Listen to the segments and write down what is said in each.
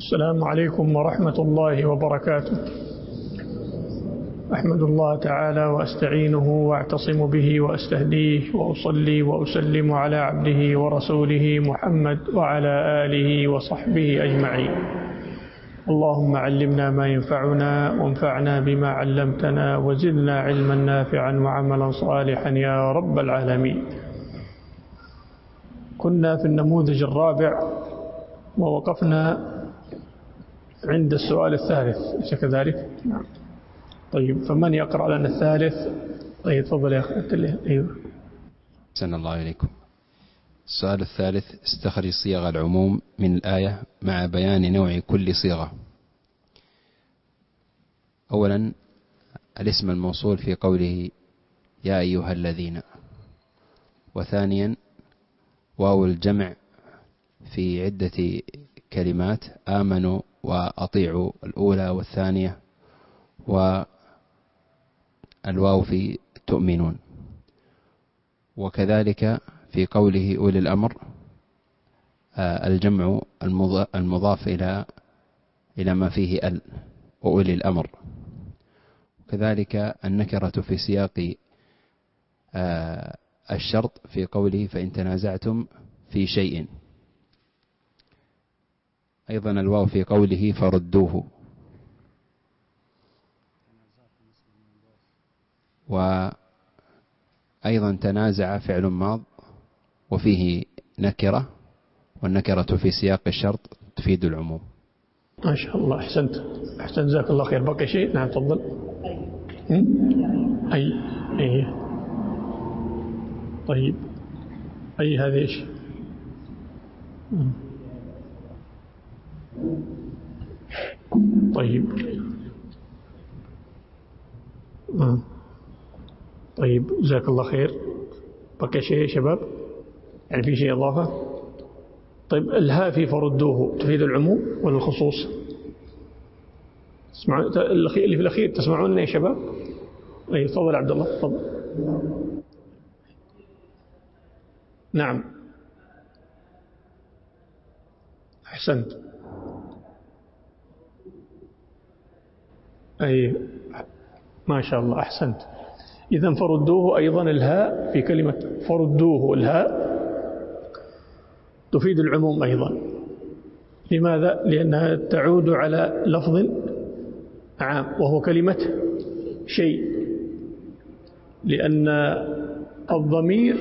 السلام عليكم ورحمة الله وبركاته. أحمد الله تعالى وأستعينه وأعتصم به وأستهديه وأصلي وأسلم على عبده ورسوله محمد وعلى آله وصحبه أجمعين. اللهم علمنا ما ينفعنا وانفعنا بما علمتنا وزدنا علما نافعا وعملا صالحا يا رب العالمين. كنا في النموذج الرابع ووقفنا عند السؤال الثالث، أليس كذلك؟ نعم. طيب، فمن يقرأ لنا الثالث؟ طيب تفضل يا أخي. أيوه. أحسن الله إليكم. السؤال الثالث: استخرج صيغ العموم من الآية مع بيان نوع كل صيغة. أولا، الاسم الموصول في قوله يا أيها الذين. وثانيا، واو الجمع في عدة كلمات: آمنوا وأطيعوا الأولى والثانية، والواو في تؤمنون. وكذلك في قوله أولي الأمر الجمع المضاف إلى ما فيه وأولي الأمر. وكذلك النكرة في سياق الشرط في قوله فإن تنازعتم في شيء. أيضا الواو في قوله فردوه. وأيضا تنازع فعل ماض وفيه نكرة، والنكرة في سياق الشرط تفيد العموم. ما شاء الله، أحسنت جزاك الله خير. بقي شيء؟ نعم تفضل. أي طيب، أي هذه إيش؟ طيب طيب جزاك الله خير. بقي شيء يا شباب؟ يعني في شيء إضافة؟ طيب، الهاء في فردوه تفيد العموم ولا الخصوص؟ تسمعون اللي في الأخير؟ تسمعون يا شباب؟ أي تفضل عبد الله، تفضل. نعم أحسنت. أي ما شاء الله أحسنت. إذن فردوه أيضا الهاء في كلمة فردوه، الهاء تفيد العموم أيضا. لماذا؟ لأنها تعود على لفظ عام وهو كلمة شيء، لأن الضمير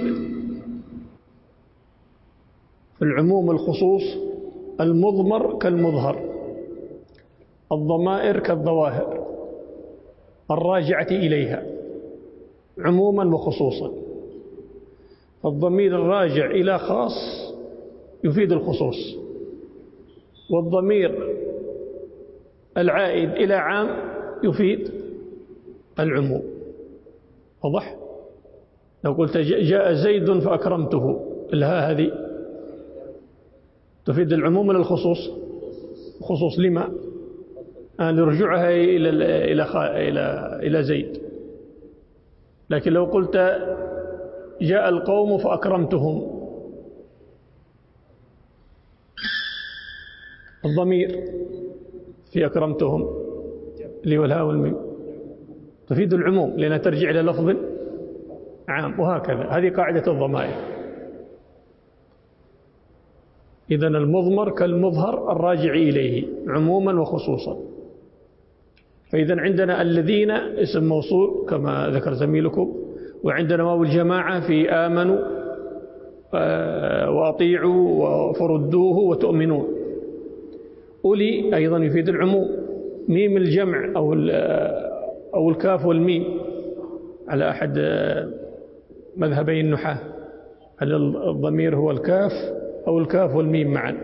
في العموم الخصوص المضمر كالمظهر، الضمائر كالظواهر الراجعة إليها عموما وخصوصا. الضمير الراجع إلى خاص يفيد الخصوص، والضمير العائد إلى عام يفيد العموم. واضح؟ لو قلت جاء زيد فأكرمته، الهاء هذه تفيد العموم ولا الخصوص؟ خصوص. لما؟ لرجوعها إلى زيد. لكن لو قلت جاء القوم فأكرمتهم، الضمير في أكرمتهم اللي هو الهاء والميم تفيد العموم لأنها ترجع إلى لفظ عام، وهكذا. هذه قاعدة الضمائر. إذن المضمر كالمظهر الراجع إليه عموما وخصوصا. فإذن عندنا الذين اسم موصول كما ذكر زميلكم، وعندنا واو الجماعة في آمنوا وأطيعوا وفردوه وتؤمنون. أولي أيضا يفيد العموم. ميم الجمع أو الكاف والميم على أحد مذهبي النحاة، هل الضمير هو الكاف أو الكاف والميم معا؟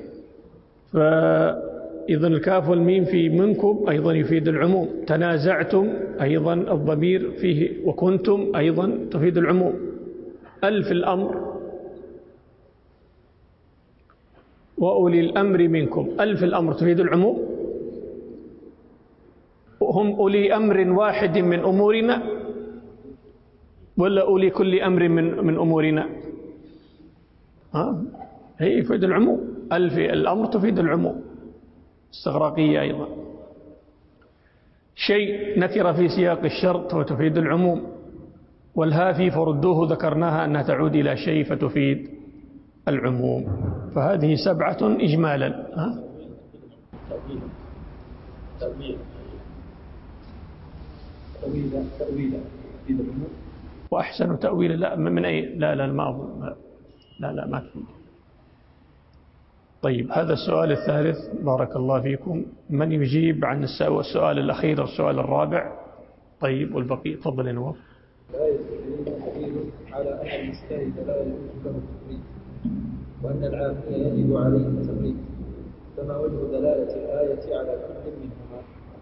فإذن الكاف والميم في منكم أيضا يفيد العموم. تنازعتم أيضا الضمير فيه، وكنتم أيضا تفيد العموم. ألف الأمر وأولي الأمر منكم، ألف الأمر تفيد العموم. هم أولي أمر واحد من أمورنا ولا أولي كل أمر من أمورنا؟ هي يفيد العموم. ألف الأمر تفيد العموم. استغراقية أيضا. شيء نكر في سياق الشرط وتفيد العموم، والهافي فردوه ذكرناها أنها تعود إلى شيء فتفيد العموم. فهذه 7 إجمالا. وأحسن تأويل. لا من أي؟ لا ما أظن. لا ما تفيد. طيب هذا السؤال الثالث بارك الله فيكم. من يجيب عن السؤال الأخير والسؤال الرابع؟ طيب والبقية تفضل يا نواف. الآية الكريمة دليل على أن المجتهد لا يجوز له التقليد، وأن العامل يجب عليه التقليد، فما وجه دلالة الآية على كل منهما؟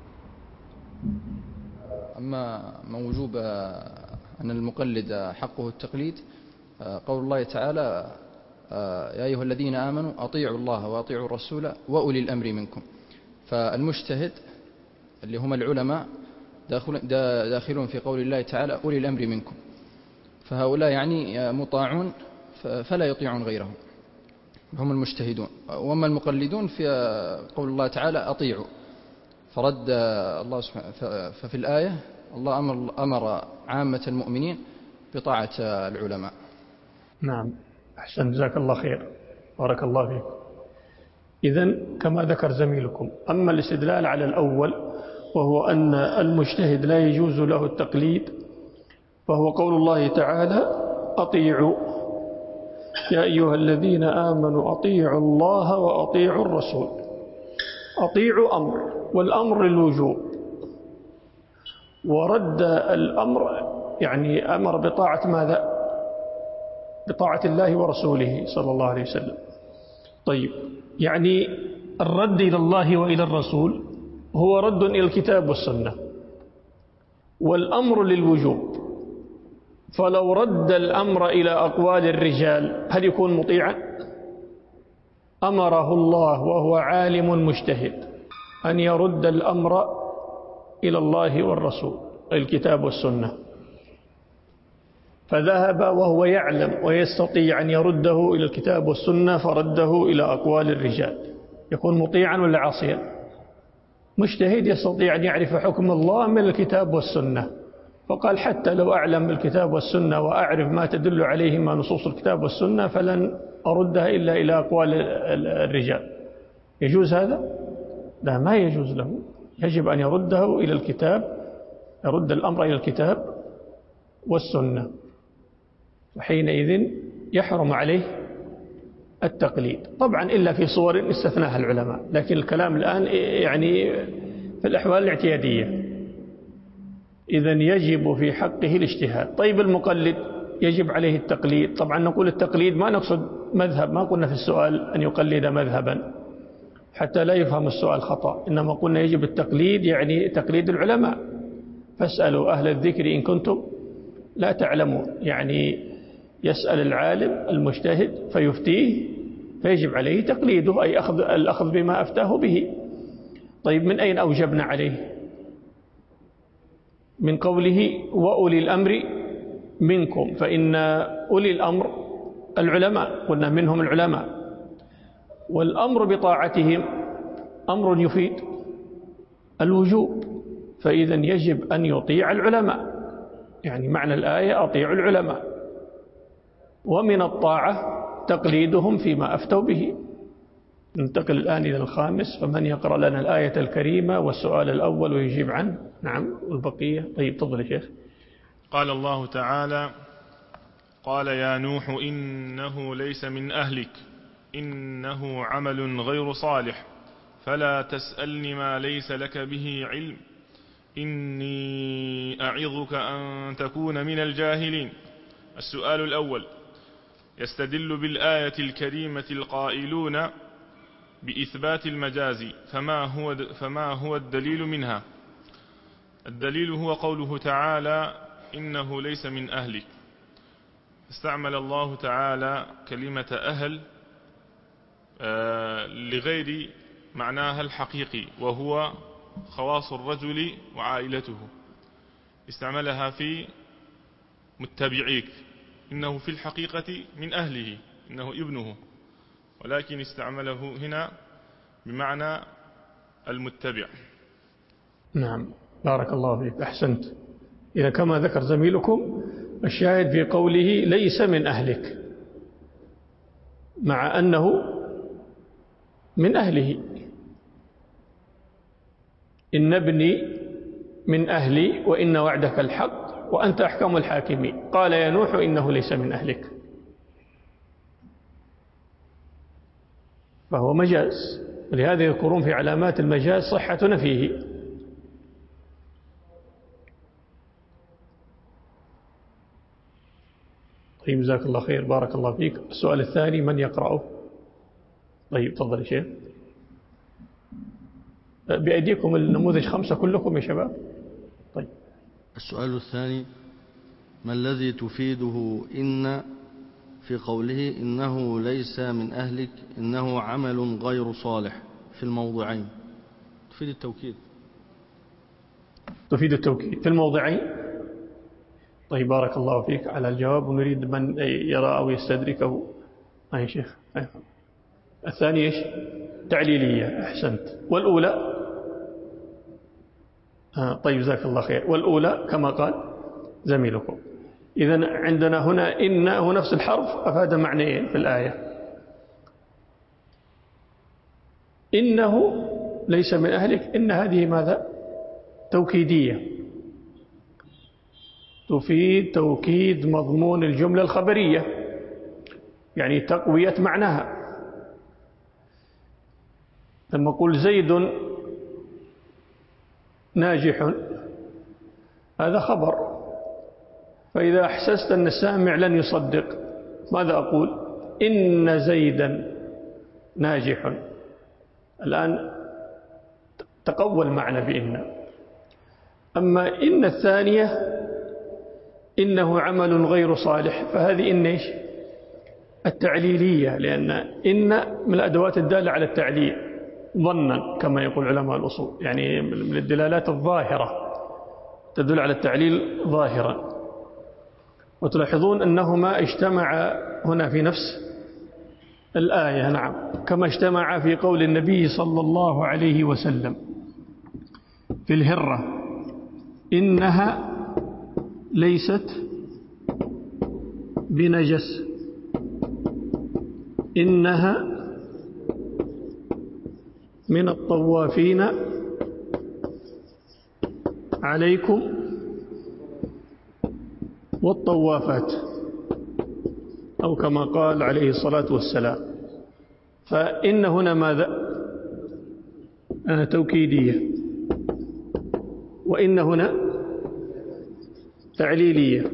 أما من وجوب أن المقلد حقه التقليد، قول الله تعالى: يا أيها الذين آمنوا أطيعوا الله وأطيعوا الرسول وأولي الأمر منكم. فالمجتهد اللي هم العلماء داخلون في قول الله تعالى أولي الأمر منكم، فهؤلاء يعني مطاعون فلا يطيعون غيرهم، هم المجتهدون. وأما المقلدون في قول الله تعالى أطيعوا، فرد الله سبحانه. ففي الآية الله أمر عامة المؤمنين بطاعة العلماء. نعم أحسن جزاك الله خير بارك الله فيك. إذن كما ذكر زميلكم، أما الاستدلال على الأول وهو أن المجتهد لا يجوز له التقليد، فهو قول الله تعالى أطيعوا يا أيها الذين آمنوا أطيعوا الله وأطيعوا الرسول. أطيعوا أمر، والأمر للوجوب، ورد الأمر يعني أمر بطاعة ماذا؟ بطاعة الله ورسوله صلى الله عليه وسلم. طيب يعني الرد إلى الله وإلى الرسول هو رد إلى الكتاب والسنة، والأمر للوجوب. فلو رد الأمر إلى أقوال الرجال هل يكون مطيعا؟ أمره الله وهو عالم مجتهد أن يرد الأمر إلى الله والرسول الكتاب والسنة، فذهب وهو يعلم ويستطيع أن يرده إلى الكتاب والسنة فرده إلى أقوال الرجال، يكون مطيعا ولا عاصيا؟ مجتهد يستطيع أن يعرف حكم الله من الكتاب والسنة، فقال حتى لو أعلم بالكتاب والسنة وأعرف ما تدل عليه ما نصوص الكتاب والسنة فلن أردها إلا إلى أقوال الرجال. يجوز هذا؟ لا ما يجوز له، يجب أن يرده إلى الكتاب، يرد الأمر إلى الكتاب والسنة، وحينئذ يحرم عليه التقليد طبعا إلا في صور استثناها العلماء، لكن الكلام الآن يعني في الأحوال الاعتيادية. إذن يجب في حقه الاجتهاد. طيب المقلد يجب عليه التقليد. طبعا نقول التقليد ما نقصد مذهب، ما قلنا في السؤال أن يقلد مذهبا حتى لا يفهم السؤال خطأ، إنما قلنا يجب التقليد يعني تقليد العلماء، فاسألوا أهل الذكر إن كنتم لا تعلمون، يعني يسأل العالم المجتهد فيفتيه فيجب عليه تقليده، أي الأخذ بما أفتاه به. طيب من أين أوجبنا عليه؟ من قوله وأولي الأمر منكم، فإن أولي الأمر العلماء، قلنا منهم العلماء، والأمر بطاعتهم أمر يفيد الوجوب، فإذا يجب أن يطيع العلماء، يعني معنى الآية أطيعوا العلماء. ومن الطاعة تقليدهم فيما أفتوا به. ننتقل الآن إلى الخامس، فمن يقرأ لنا الآية الكريمة والسؤال الأول ويجيب عنه؟ نعم والبقية. طيب تفضل يا شيخ. قال الله تعالى: قال يا نوح إنه ليس من أهلك إنه عمل غير صالح فلا تسألني ما ليس لك به علم إني أعظك أن تكون من الجاهلين. السؤال الأول: يستدل بالآية الكريمة القائلون بإثبات المجاز، فما هو الدليل منها؟ الدليل هو قوله تعالى إنه ليس من أهلك. استعمل الله تعالى كلمة أهل لغير معناها الحقيقي وهو خواص الرجل وعائلته، استعملها في متبعيك، إنه في الحقيقة من أهله، إنه ابنه، ولكن استعمله هنا بمعنى المتبع. نعم بارك الله فيك أحسنت. إذا كما ذكر زميلكم الشاهد في قوله ليس من أهلك مع أنه من أهله. إن ابني من أهلي وإن وعدك الحق وأنت أحكم الحاكمين. قال يا نوح إنه ليس من أهلك، فهو مجاز، ولهذا يذكرون في علامات المجاز صحة نفيه. طيب جزاك الله خير بارك الله فيك. السؤال الثاني من يقرأه؟ طيب تفضل يا شيخ. بأيديكم النموذج 5 كلكم يا شباب. طيب السؤال الثاني ما الذي تفيده إن في قوله إنه ليس من أهلك إنه عمل غير صالح في الموضعين؟ تفيد التوكيد. تفيد التوكيد في الموضعين. طيب بارك الله فيك على الجواب، ونريد من يرى أو يستدركه. يا شيخ الثاني إيش؟ تعليلية. أحسنت. والأولى طيب جزاك الله خير. والأولى كما قال زميلكم. إذن عندنا هنا إنه نفس الحرف أفاد معنيين في الآية. إنه ليس من أهلك، إن هذه ماذا؟ توكيدية، تفيد توكيد مضمون الجملة الخبرية، يعني تقوية معناها. لما أقول زيد ناجح هذا خبر، فإذا أحسست أن السامع لن يصدق ماذا أقول؟ إن زيدا ناجح. الآن تقوى المعنى بإن. أما إن الثانية إنه عمل غير صالح، فهذه إن إيش؟ التعليلية، لأن إن من الأدوات الدالة على التعليل ظنا كما يقول علماء الأصول، يعني من الدلالات الظاهرة تدل على التعليل ظاهرا. وتلاحظون أنهما اجتمع هنا في نفس الآية. نعم كما اجتمع في قول النبي صلى الله عليه وسلم في الهرة إنها ليست بنجس إنها من الطوافين عليكم والطوافات، أو كما قال عليه الصلاة والسلام. فإن هنا ماذا؟ توكيدية، وإن هنا تعليلية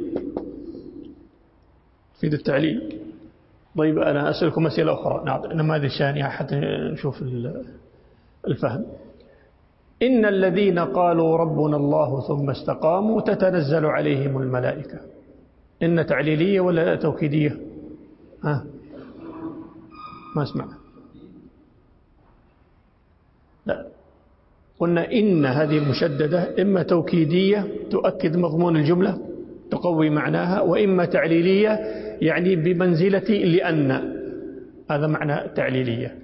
في التعليل. طيب أنا أسألكم أسئلة أخرى، نعطي نماذج ثانية حتى نشوف الفهم. إن الذين قالوا ربنا الله ثم استقاموا تتنزل عليهم الملائكة. إن تعليلية ولا توكيدية؟ ما اسمع. لا، قلنا إن هذه المشددة إما توكيدية تؤكد مضمون الجملة تقوي معناها، وإما تعليلية يعني بمنزلة لأن، هذا معنى تعليلية.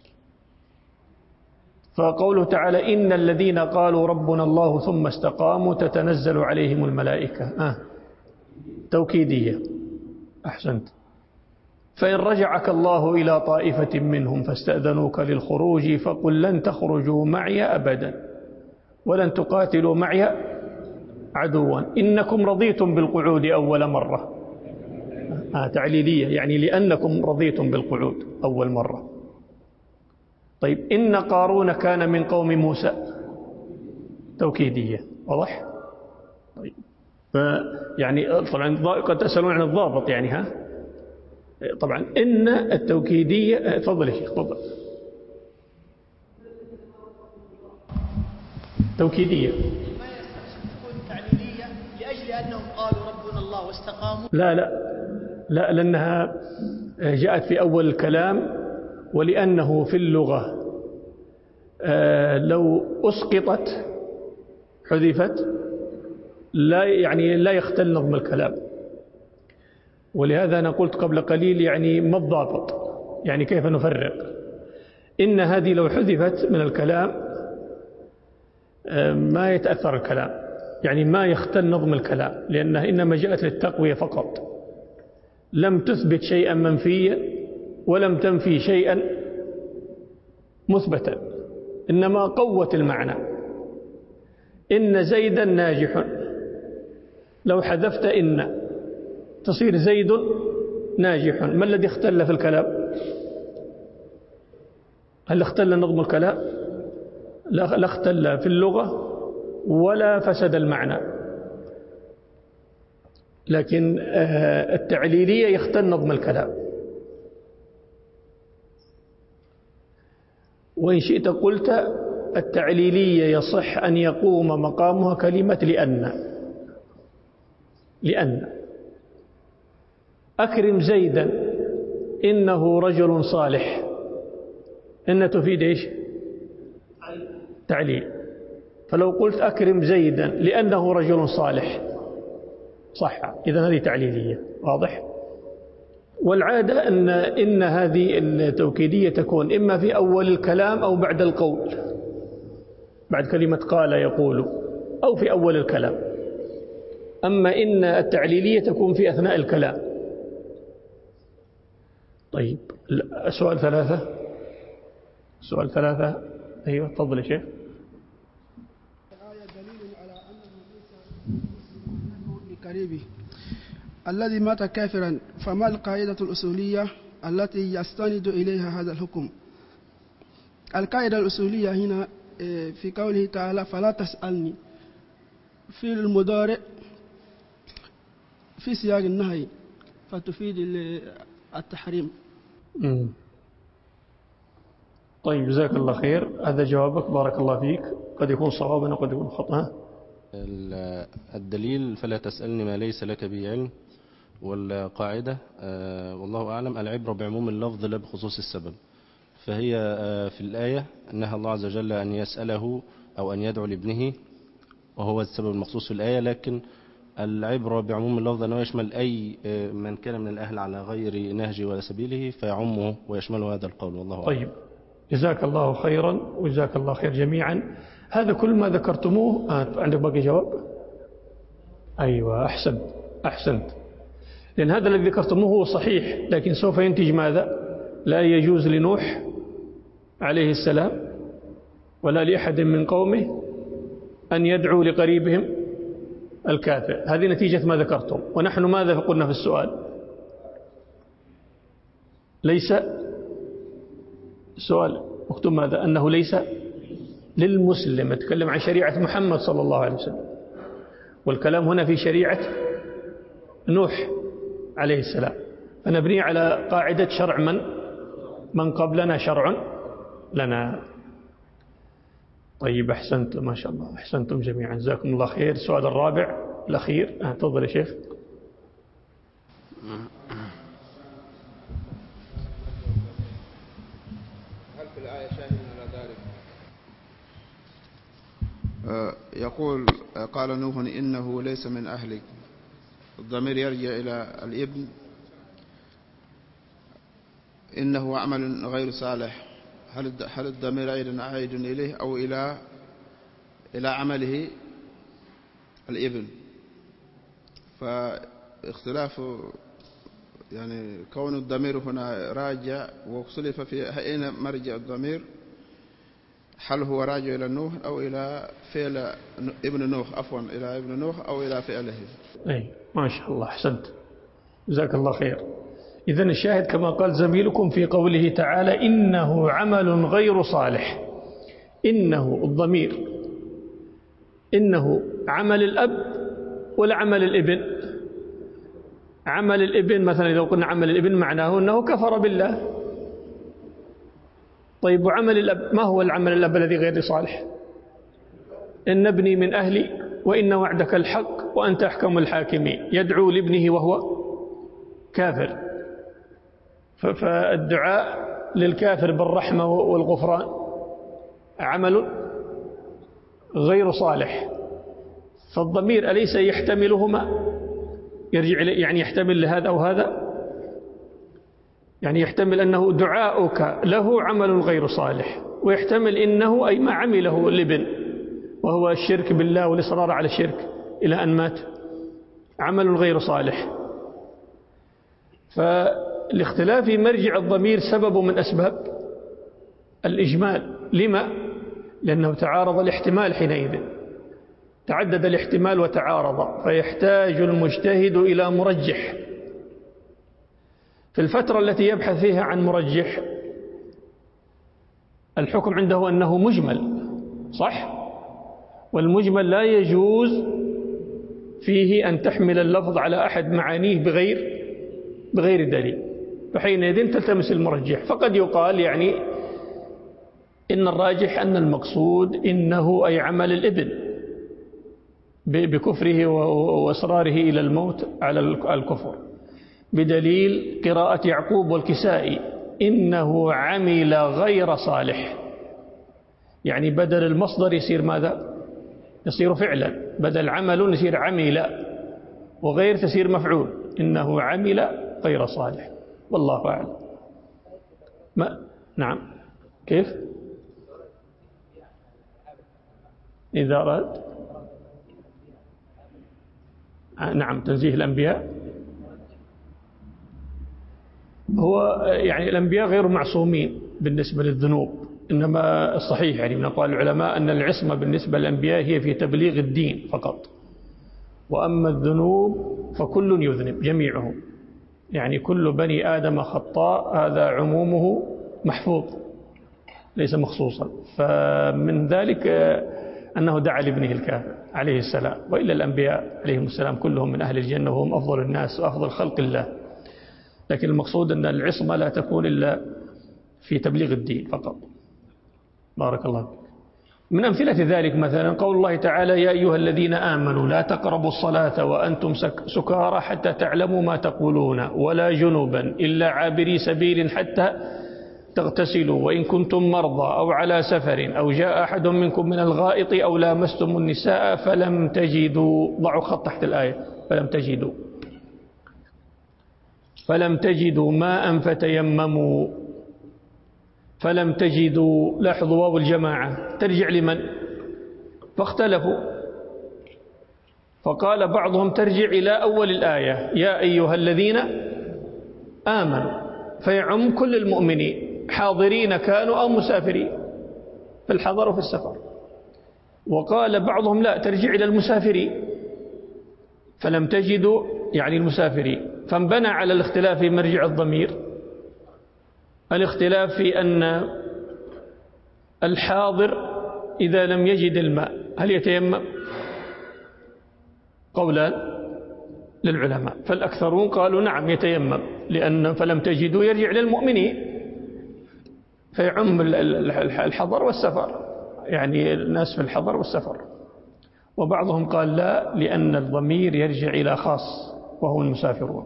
فقوله تعالى إن الذين قالوا ربنا الله ثم استقاموا تتنزل عليهم الملائكة توكيدية. أحسنت. فإن رجعك الله إلى طائفة منهم فاستأذنوك للخروج فقل لن تخرجوا معي أبدا ولن تقاتلوا معي عدوا إنكم رضيتم بالقعود أول مرة. تعليلية يعني لأنكم رضيتم بالقعود أول مرة. طيب إن قارون كان من قوم موسى توكيدية. واضح؟ طيب يعني طبعا قد تسألون عن الضابط يعني طبعا إن التوكيدية. تفضل يا شيخ تفضل. توكيدية تعليلية لأجل أنهم قالوا ربنا الله واستقاموا. لا لأنها جاءت في أول الكلام، ولأنه في اللغة لو أسقطت حذفت لا يختل نظم الكلام. ولهذا أنا قلت قبل قليل يعني ما الضابط، يعني كيف نفرق. إن هذه لو حذفت من الكلام ما يتأثر الكلام، يعني ما يختل نظم الكلام، لأنها إنما جاءت للتقوية فقط، لم تثبت شيئا منفيا ولم تنفي شيئا مثبتا، إنما قوت المعنى. إن زيدا ناجح، لو حذفت إن تصير زيد ناجح. ما الذي اختل في الكلام؟ هل اختل نظم الكلام؟ لا اختل في اللغة ولا فسد المعنى، لكن التعليلية يختل نظم الكلام. وإن شئت قلت التعليلية يصح أن يقوم مقامها كلمة لأن أكرم زيدا إنه رجل صالح، إن تفيد إيش؟ تعليل. فلو قلت أكرم زيدا لأنه رجل صالح صح، إذن هذه تعليلية. واضح؟ والعادة إن هذه التوكيدية تكون إما في أول الكلام أو بعد القول، بعد كلمة قال يقول، أو في أول الكلام. أما إن التعليلية تكون في أثناء الكلام. طيب، سؤال 3. سؤال 3. أيوة تفضل يا شيخ. الآية دليل على أن لقريبه الذي مات كافرا، فما القاعدة الأصولية التي يستند إليها هذا الحكم؟ القاعدة الأصولية هنا في قوله تعالى فلا تسألني، في المضارع في سياق النهي فتفيد التحريم. طيب، جزاك الله خير، هذا جوابك، بارك الله فيك. قد يكون صوابا وقد يكون خطأ. الدليل فلا تسألني ما ليس لك به علم، والقاعدة والله أعلم العبرة بعموم اللفظ لا بخصوص السبب. فهي في الآية أنها الله عز وجل أن يسأله أو أن يدعو لابنه وهو السبب المخصوص في الآية، لكن العبرة بعموم اللفظ أنه يشمل أي من كان من الأهل على غير نهجه ولا سبيله فيعمه ويشمله هذا القول، والله أعلم. طيب، جزاك الله خيرا وجزاك الله خير جميعا. هذا كل ما ذكرتموه. عندك باقي جواب؟ أيوة، أحسنت. لأن هذا الذي ذكرتموه هو صحيح، لكن سوف ينتج ماذا؟ لا يجوز لنوح عليه السلام ولا لأحد من قومه أن يدعوا لقريبهم الكافر. هذه نتيجة ما ذكرتم. ونحن ماذا قلنا في السؤال؟ ليس السؤال مكتوب ماذا؟ أنه ليس للمسلم. نتكلم عن شريعة محمد صلى الله عليه وسلم، والكلام هنا في شريعة نوح عليه السلام، فنبني على قاعدة شرع من قبلنا شرع لنا. طيب، أحسنت ما شاء الله، أحسنتم جميعا، جزاكم الله خير. السؤال الرابع الأخير، تفضل يا شيخ. هل في الآية شاهد على ذلك؟ يقول قال نوح إنه ليس من أهلك، الضمير يرجع إلى الابن، إنه عمل غير صالح. هل الضمير أيضا عائد إليه أو إلى عمله الابن؟ فاختلاف يعني كون الضمير هنا راجع، واختلف في أين مرجع الضمير، هل هو راجع إلى نوح أو إلى فعل ابن نوح، عفوا إلى ابن نوح أو إلى فعله. أي ما شاء الله، أحسنت جزاك الله خير. إذن الشاهد كما قال زميلكم في قوله تعالى إنه عمل غير صالح. إنه الضمير، إنه عمل الأب ولا عمل الابن؟ عمل الابن مثلا لو قلنا عمل الابن معناه أنه كفر بالله. طيب، وعمل الأب ما هو العمل الأب الذي غير صالح؟ إن ابني من أهلي وإن وعدك الحق وأنت أحكم الحاكمين، يدعو لابنه وهو كافر. فالدعاء للكافر بالرحمة والغفران عمل غير صالح. فالضمير أليس يحتملهما؟ يرجع يعني يحتمل لهذا أو هذا، يعني يحتمل أنه دعاؤك له عمل غير صالح، ويحتمل إنه أي ما عمله الابن وهو الشرك بالله والإصرار على الشرك إلى أن مات، عمل غير صالح. فالاختلاف في مرجع الضمير سبب من أسباب الإجمال. لما؟ لأنه تعارض الاحتمال حينئذ، تعدد الاحتمال وتعارض، فيحتاج المجتهد إلى مرجح. في الفترة التي يبحث فيها عن مرجح الحكم عنده أنه مجمل، صح؟ والمجمل لا يجوز فيه أن تحمل اللفظ على أحد معانيه بغير دليل، فحينئذ تلتمس المرجح. فقد يقال يعني إن الراجح أن المقصود إنه أي عمل الابن بكفره وإصراره إلى الموت على الكفر، بدليل قراءة يعقوب والكسائي إنه عمل غير صالح. يعني بدل المصدر يصير ماذا؟ يصير فعلا، بدل عمل يصير عمل، وغير تسير مفعول، إنه عمل غير صالح. والله أعلم. نعم. كيف؟ إذا أراد نعم تنزيه الأنبياء. هو يعني الأنبياء غير معصومين بالنسبة للذنوب، إنما الصحيح يعني من أقوال العلماء أن العصمة بالنسبة للأنبياء هي في تبليغ الدين فقط، وأما الذنوب فكل يذنب جميعهم، يعني كل بني آدم خطاء، هذا عمومه محفوظ ليس مخصوصا. فمن ذلك أنه دعا لابنه الكافر عليه السلام، وإلا الأنبياء عليهم السلام كلهم من أهل الجنة وهم أفضل الناس وأفضل خلق الله. لكن المقصود أن العصمة لا تكون إلا في تبليغ الدين فقط. بارك الله فيك. من أمثلة ذلك مثلا قول الله تعالى: يا أيها الذين آمنوا لا تقربوا الصلاة وأنتم سكارى حتى تعلموا ما تقولون ولا جنبا إلا عابري سبيل حتى تغتسلوا وإن كنتم مرضى أو على سفر أو جاء أحد منكم من الغائط أو لامستم النساء فلم تجدوا، ضعوا خط تحت الآية، فلم تجدوا ماء فتيمموا. فلم تجدوا، لاحظوا واو الجماعة ترجع لمن؟ فاختلفوا، فقال بعضهم ترجع إلى أول الآية يا أيها الذين آمنوا، فيعم كل المؤمنين حاضرين كانوا أو مسافرين، في الحضر وفي السفر. وقال بعضهم لا، ترجع إلى المسافرين، فلم تجدوا يعني المسافرين. فانبنى على الاختلاف في مرجع الضمير الاختلاف في أن الحاضر إذا لم يجد الماء هل يتيمم؟ قولان للعلماء، فالأكثرون قالوا نعم يتيمم، لأن فلم تجدوا يرجع للمؤمنين فيعم الحضر والسفر، يعني الناس في الحضر والسفر. وبعضهم قال لا، لأن الضمير يرجع إلى خاص وهو المسافرون.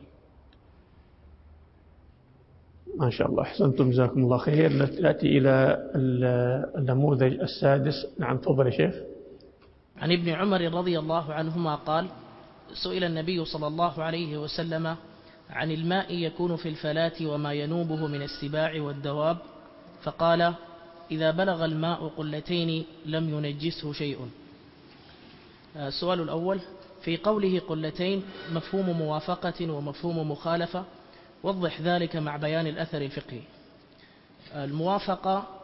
ما شاء الله، أحسنتم جزاكم الله خير. نأتي إلى النموذج السادس. نعم تفضل يا شيخ. عن ابن عمر رضي الله عنهما قال: سئل النبي صلى الله عليه وسلم عن الماء يكون في الفلاة وما ينوبه من السباع والدواب، فقال: إذا بلغ الماء قلتين لم ينجسه شيء. السؤال الأول: في قوله قلتين مفهوم موافقة ومفهوم مخالفة، وضح ذلك مع بيان الأثر الفقهي. الموافقة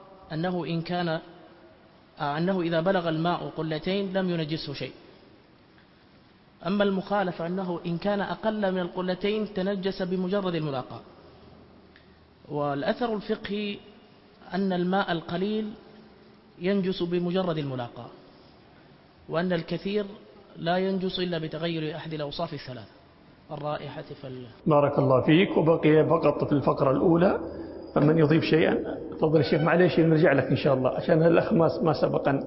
أنه إذا بلغ الماء قلتين لم ينجسه شيء. أما المخالفة أنه إن كان أقل من القلتين تنجس بمجرد الملاقاة. والأثر الفقهي أن الماء القليل ينجس بمجرد الملاقاة، وأن الكثير لا ينجس إلا بتغير أحد الأوصاف الثلاثة الرائحة بارك الله فيك. وبقي فقط في الفقرة الأولى، فمن يضيف شيئا تفضل الشيخ. معليش نرجع لك إن شاء الله عشان الأخ ما سبقا.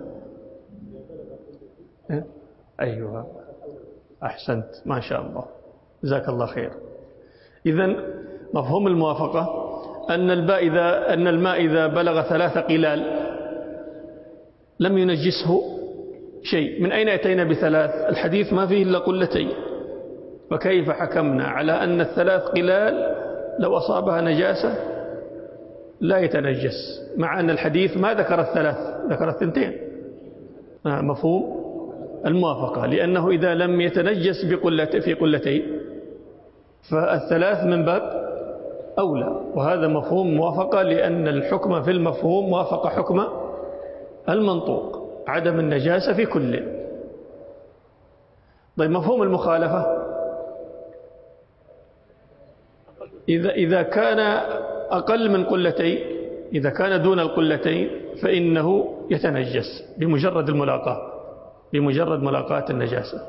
أيوة أحسنت ما شاء الله جزاك الله خير. إذن مفهوم الموافقة أن الماء إذا بلغ 3 قلال لم ينجسه شيء. من أين أتينا ب3؟ الحديث ما فيه إلا قلتين، فكيف حكمنا على أن 3 قلال لو أصابها نجاسة لا يتنجس، مع أن الحديث ما ذكر 3، ذكر 2. مفهوم الموافقة، لأنه إذا لم يتنجس في قلتين فالثلاث من باب أولى، وهذا مفهوم موافقة، لأن الحكم في المفهوم وافق حكم المنطوق، عدم النجاسة في كل. طيب مفهوم المخالفة، إذا كان أقل من قلتين، إذا كان دون القلتين فإنه يتنجس بمجرد الملاقاة، بمجرد ملاقاة النجاسة،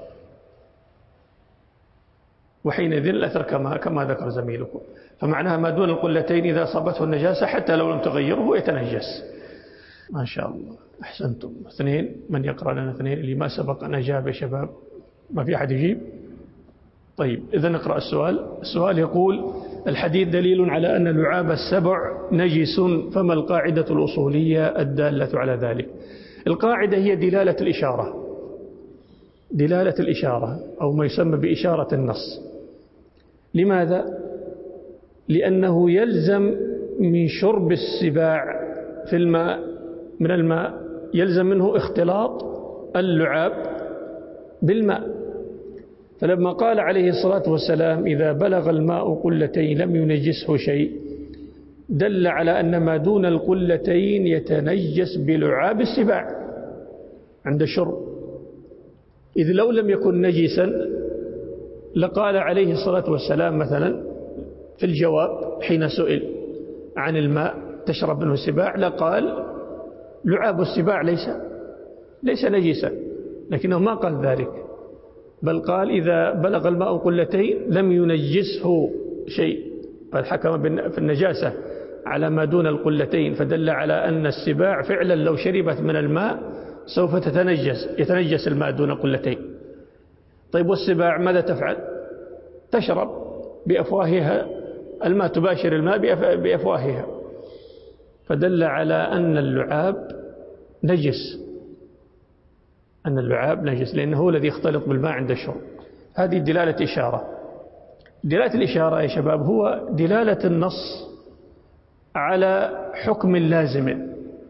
وحينئذ الأثر كما ذكر زميلكم. فمعناها ما دون القلتين إذا أصابته النجاسة حتى لو لم تغيره يتنجس. ما شاء الله، أحسنتم. اثنين، من يقرأ لنا اثنين اللي ما سبق أن أجاب يا شباب؟ ما في أحد يجيب؟ طيب إذا نقرأ السؤال. السؤال يقول: الحديث دليل على أن اللعاب السبع نجس، فما القاعدة الأصولية الدالة على ذلك؟ القاعدة هي دلالة الإشارة، دلالة الإشارة أو ما يسمى بإشارة النص. لماذا؟ لأنه يلزم من شرب السباع في الماء من الماء، يلزم منه اختلاط اللعاب بالماء. فلما قال عليه الصلاة والسلام: إذا بلغ الماء قلتين لم ينجسه شيء، دل على أن ما دون القلتين يتنجس بلعاب السباع عند الشرب، إذ لو لم يكن نجسا لقال عليه الصلاة والسلام مثلا في الجواب حين سئل عن الماء تشرب منه السباع، لقال: لعاب السباع ليس نجسا، لكنه ما قال ذلك، بل قال: إذا بلغ الماء قلتين لم ينجسه شيء، فالحكم في النجاسة على ما دون القلتين، فدل على أن السباع فعلا لو شربت من الماء سوف يتنجس الماء دون قلتين. طيب والسباع ماذا تفعل؟ تشرب بأفواهها الماء، تباشر الماء بأفواهها، فدل على أن اللعاب نجس، أن اللعاب نجس لأنه هو الذي يختلط بالماء عند الشرب. هذه دلالة إشارة. دلالة الإشارة يا شباب هو دلالة النص على حكم لازم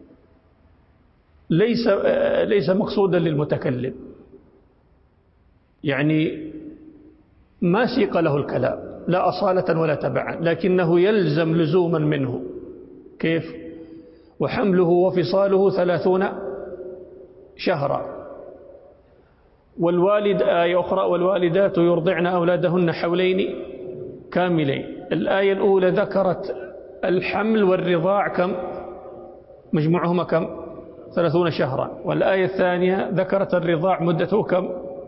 ليس مقصودا للمتكلم، يعني ما سيق له الكلام لا أصالة ولا تبعا، لكنه يلزم لزوما منه. كيف؟ وحمله وفصاله 30 شهرا. والوالد آية أخرى: والوالدات يرضعن أولادهن حولين كاملين. الآية الأولى ذكرت الحمل والرضاع كم؟ مجموعهما كم؟ 30 شهرا. والآية الثانية ذكرت الرضاع مدته كم؟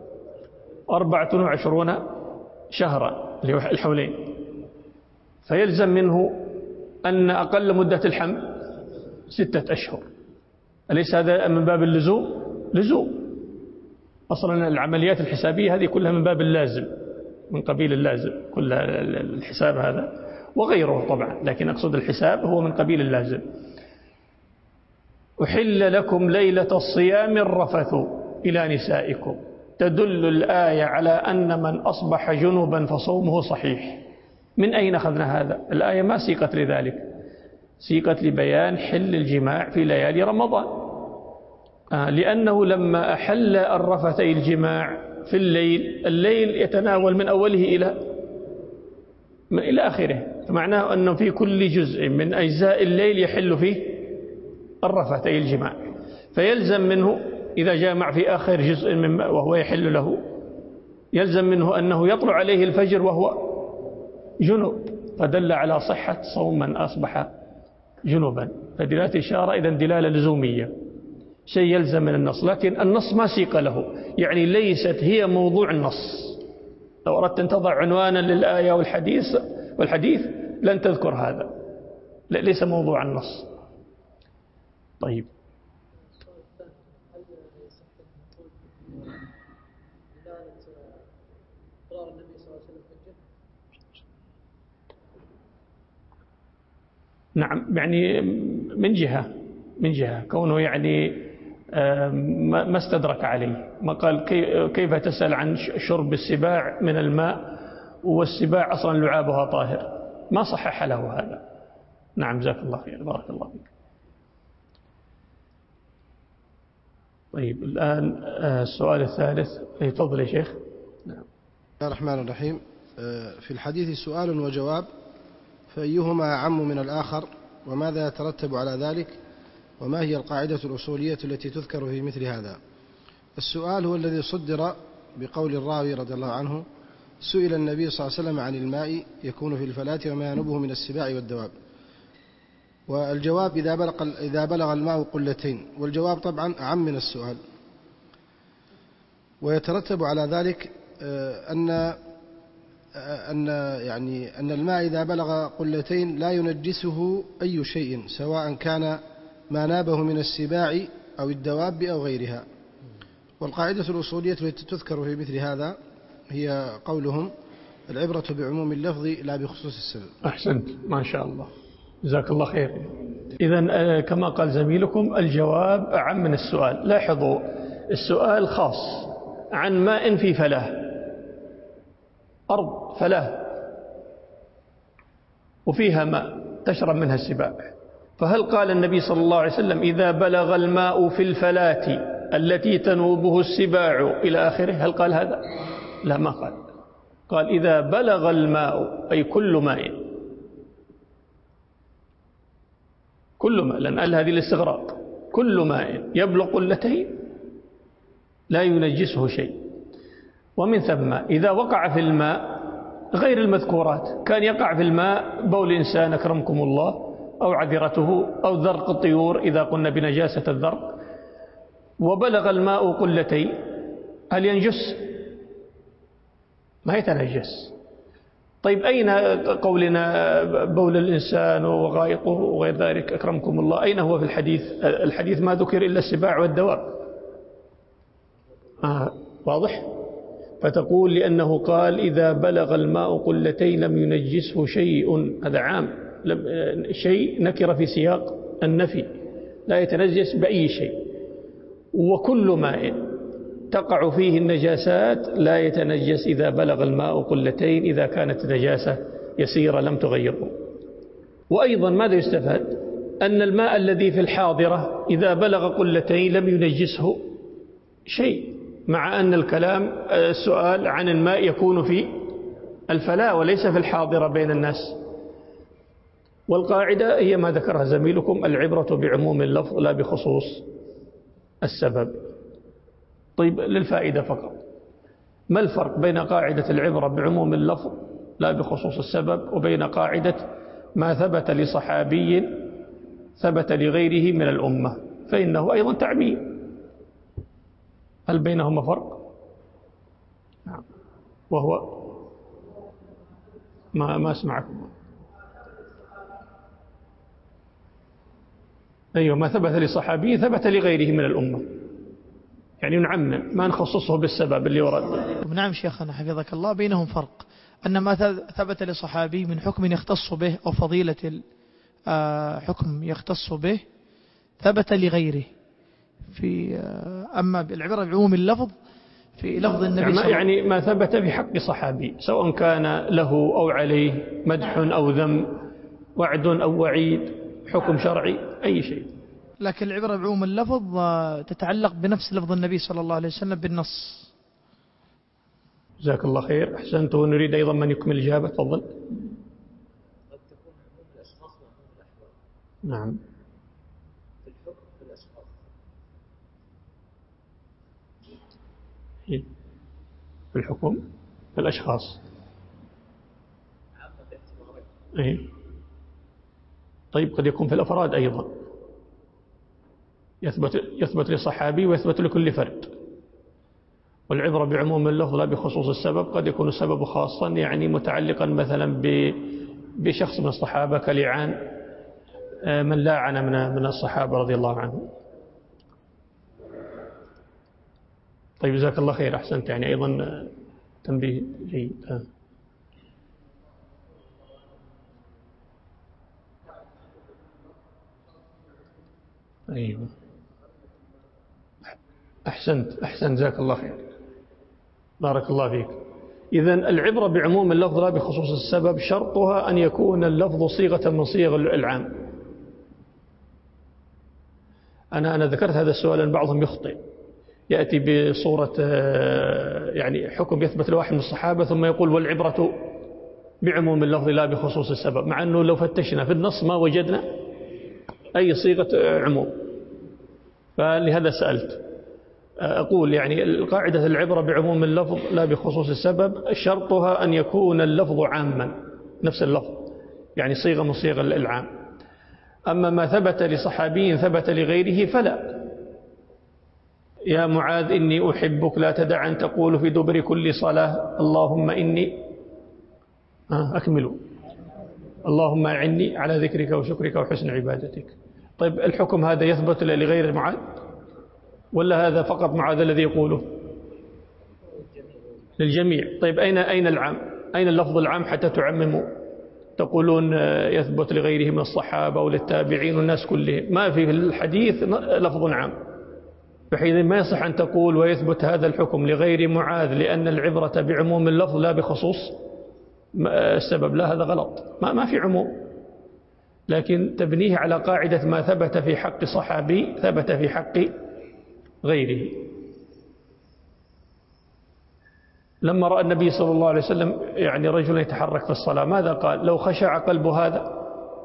24 شهرا اللي هو الحولين. فيلزم منه أن أقل مدة الحمل 6 أشهر. أليس هذا من باب اللزوم؟ لزوم. أصلا العمليات الحسابية هذه كلها من باب اللازم، من قبيل اللازم، كل الحساب هذا وغيره طبعا، لكن أقصد الحساب هو من قبيل اللازم. أحل لكم ليلة الصيام الرفث إلى نسائكم. تدل الآية على أن من أصبح جنبا فصومه صحيح. من أين أخذنا هذا؟ الآية ما سيقت لذلك، سيقت لبيان حل الجماع في ليالي رمضان، لأنه لما أحل الرفث الجماع في الليل يتناول من أوله إلى آخره، فمعناه أنه في كل جزء من أجزاء الليل يحل فيه الرفث الجماع، فيلزم منه إذا جامع في آخر جزء وهو يحل له، يلزم منه أنه يطلع عليه الفجر وهو جنوب، فدل على صحة صوم من أصبح جنوبا. فدلالة إشارة إذن دلالة لزومية، شيء يلزم من النص، لكن النص ما سيق له، يعني ليست هي موضوع النص. لو أردت أن تضع عنوانا للآية والحديث لن تذكر هذا، ليس موضوع النص. طيب نعم، يعني من جهة كونه يعني ما استدرك عليه، ما قال كيف تسأل عن شرب السباع من الماء والسباع أصلا لعابها طاهر، ما صحح له هذا. نعم، جزاك الله خير، بارك الله فيك. طيب الآن السؤال الثالث. تفضل يا شيخ. نعم. بسم الله الرحمن الرحيم. في الحديث سؤال وجواب، فأيهما أعم من الآخر، وماذا يترتب على ذلك، وما هي القاعدة الأصولية التي تذكر في مثل هذا؟ السؤال هو الذي صدر بقول الراوي رضي الله عنه: سئل النبي صلى الله عليه وسلم عن الماء يكون في الفلاة وما ينبه من السباع والدواب. والجواب إذا بلغ الماء قلتين، والجواب طبعا أعم من السؤال. ويترتب على ذلك أن الماء إذا بلغ قلتين لا ينجسه أي شيء، سواء كان ما نابه من السباع أو الدواب أو غيرها. والقاعدة الأصولية التي تذكر في مثل هذا هي قولهم: العبرة بعموم اللفظ لا بخصوص السبب. أحسنت، ما شاء الله، جزاك الله خير. إذن كما قال زميلكم الجواب أعم من السؤال. لاحظوا السؤال خاص عن ماء في فلاة، أرض فلاة وفيها ماء تشرب منها السباع، فهل قال النبي صلى الله عليه وسلم إذا بلغ الماء في الفلاة التي تنوبه السباع إلى آخره؟ هل قال هذا؟ لا، ما قال. قال إذا بلغ الماء، أي كل ماء، كل ماء، لأن قال هذه الاستغراق، كل ماء يبلغ قلتين لا ينجسه شيء. ومن ثم إذا وقع في الماء غير المذكورات، كان يقع في الماء بول إنسان أكرمكم الله، أو عذرته، أو ذرق الطيور إذا قلنا بنجاسة الذرق، وبلغ الماء قلتين، هل ينجس؟ ما يتنجس. طيب أين قولنا بول الإنسان وغائطه وغير ذلك أكرمكم الله؟ أين هو في الحديث؟ الحديث ما ذكر إلا السباع والدواب. واضح؟ فتقول لأنه قال إذا بلغ الماء قلتين لم ينجسه شيء، هذا عام، شيء نكر في سياق النفي، لا يتنجس بأي شيء. وكل ماء تقع فيه النجاسات لا يتنجس إذا بلغ الماء قلتين، إذا كانت نجاسة يسيرة لم تغيره. وأيضا ماذا يستفاد؟ أن الماء الذي في الحاضرة إذا بلغ قلتين لم ينجسه شيء، مع أن الكلام السؤال عن الماء يكون في الفلاة وليس في الحاضرة بين الناس. والقاعدة هي ما ذكرها زميلكم: العبرة بعموم اللفظ لا بخصوص السبب. طيب للفائدة فقط، ما الفرق بين قاعدة العبرة بعموم اللفظ لا بخصوص السبب وبين قاعدة ما ثبت لصحابي ثبت لغيره من الأمة، فإنه أيضا تعميم؟ هل بينهما فرق؟ نعم. وهو ما أسمعكم. أيوة، ما ثبت لصحابي ثبت لغيره من الأمة، يعني نعمم، ما نخصصه بالسبب اللي ورد. نعم شيخنا حفظك الله، بينهم فرق، أن ما ثبت لصحابي من حكم يختص به أو فضيلة حكم يختص به ثبت لغيره، في أما بالعبرة بعموم اللفظ في لفظ النبي صلى الله عليه وسلم، يعني ما ثبت في حق صحابي سواء كان له أو عليه مدح أو ذم، وعد أو وعيد، حكم شرعي، أي شيء. لكن العبرة بعموم اللفظ تتعلق بنفس لفظ النبي صلى الله عليه وسلم بالنص. جزاك الله خير، أحسنت. ونريد أيضا من يكمل الإجابة، تفضل. قد تكون عموم الأشخاص وعموم الأحوال. نعم. في الحكم في الأشخاص. في الحكم في الأشخاص. عامة باعتبارين. إيه. طيب قد يكون في الأفراد أيضا، يثبت لصحابي ويثبت لكل فرد. والعبرة بعموم اللفظ لا بخصوص السبب، قد يكون السبب خاصا، يعني متعلقا مثلا بشخص من الصحابة كلعان من لاعن من الصحابة رضي الله عنهم. طيب جزاك الله خير، أحسنت، يعني أيضا تنبيه جيد. أيوة، أحسنت، جزاك الله خير، بارك الله فيك. إذن العبرة بعموم اللفظ لا بخصوص السبب شرطها أن يكون اللفظ صيغة من صيغ العام. أنا ذكرت هذا السؤال أن بعضهم يخطئ، يأتي بصورة يعني حكم يثبت لواحد من الصحابة ثم يقول والعبرة بعموم اللفظ لا بخصوص السبب، مع أنه لو فتشنا في النص ما وجدنا أي صيغة عموم. فلهذا سألت. أقول يعني القاعدة العبرة بعموم اللفظ لا بخصوص السبب شرطها أن يكون اللفظ عاما، نفس اللفظ يعني صيغة من صيغ العام. أما ما ثبت لصحابي ثبت لغيره فلا. يا معاذ إني أحبك لا تدع أن تقول في دبر كل صلاة اللهم إني أكملوا اللهم أعني على ذكرك وشكرك وحسن عبادتك. طيب الحكم هذا يثبت لغير معاذ ولا هذا فقط معاذ الذي يقوله؟ للجميع. طيب أين العام؟ أين اللفظ العام حتى تعمموا؟ تقولون يثبت لغيره من الصحابة وللتابعين والناس كلهم. ما في الحديث لفظ عام، فحينئذ ما يصح أن تقول ويثبت هذا الحكم لغير معاذ لأن العبرة بعموم اللفظ لا بخصوص السبب. لا، هذا غلط. ما في عموم، لكن تبنيه على قاعدة ما ثبت في حق صحابي ثبت في حق غيره. لما رأى النبي صلى الله عليه وسلم يعني رجل يتحرك في الصلاة ماذا قال؟ لو خشع قلب هذا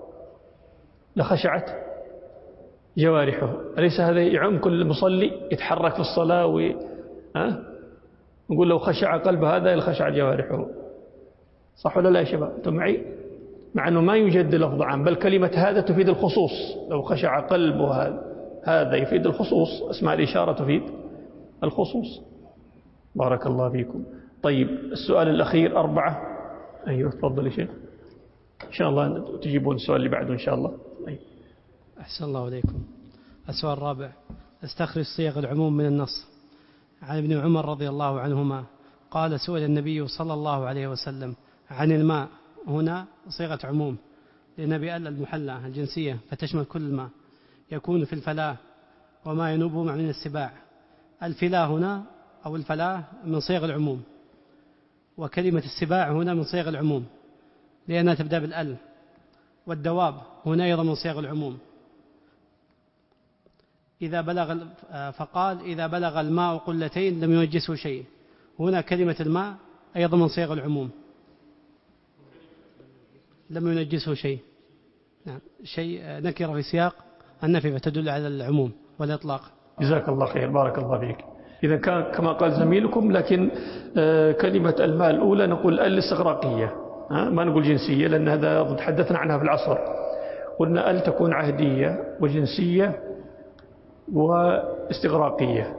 لخشعت جوارحه. أليس هذا يعم كل مصلي يتحرك في الصلاة نقول لو خشع قلب هذا لخشع جوارحه. صح ولا لا يا شباب؟ أنتم معي؟ مع أنه ما يوجد لفظ عام، بل كلمة هذا تفيد الخصوص. لو خشع قلب هذا يفيد الخصوص. اسمع الإشارة تفيد الخصوص. بارك الله فيكم. طيب السؤال الأخير 4. أيوه تفضل يا شيخ. إن شاء الله تجيبون السؤال اللي بعده إن شاء الله. أيوه. أحسن الله عليكم. السؤال الرابع استخرج صيغ العموم من النص. عن ابن عمر رضي الله عنهما قال سئل النبي صلى الله عليه وسلم عن الماء، هنا صيغة عموم لأن بأل المحلى الجنسية فتشمل كل الماء يكون في الفلاة وما ينوبه من السباع. الفلاة هنا أو الفلاة من صيغ العموم، وكلمة السباع هنا من صيغ العموم لأنها تبدأ بالأل. والدواب هنا أيضا من صيغ العموم. فقال إذا بلغ الماء قلتين لم ينجسه شيء. هنا كلمة الماء أيضا من صيغ العموم، لم ينجسه شيء. نعم. شيء نكرة في سياق النفي فتدل على العموم والإطلاق. جزاك الله خير. بارك الله فيك. إذا كان كما قال زميلكم، لكن كلمة الماء الأولى نقول الاستغراقية، ما نقول جنسية، لأن هذا تحدثنا عنها في العصر. قلنا تكون عهدية وجنسية واستغراقية.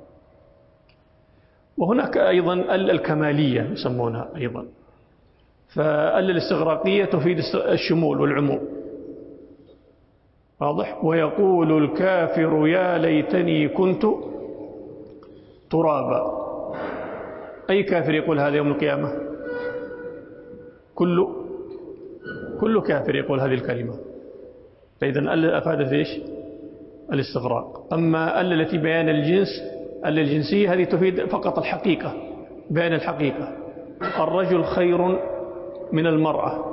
وهناك أيضا الكمالية يسمونها أيضا. فالاستغراقية تفيد الشمول والعموم. واضح؟ ويقول الكافر يا ليتني كنت ترابا. أي كافر يقول هذا يوم القيامة؟ كل كافر يقول هذه الكلمة. فإذا أفادت إيش؟ الاستغراق. أما التي بيان الجنس الجنسية هذه تفيد فقط الحقيقة، بيان الحقيقة. الرجل خير من المرأة،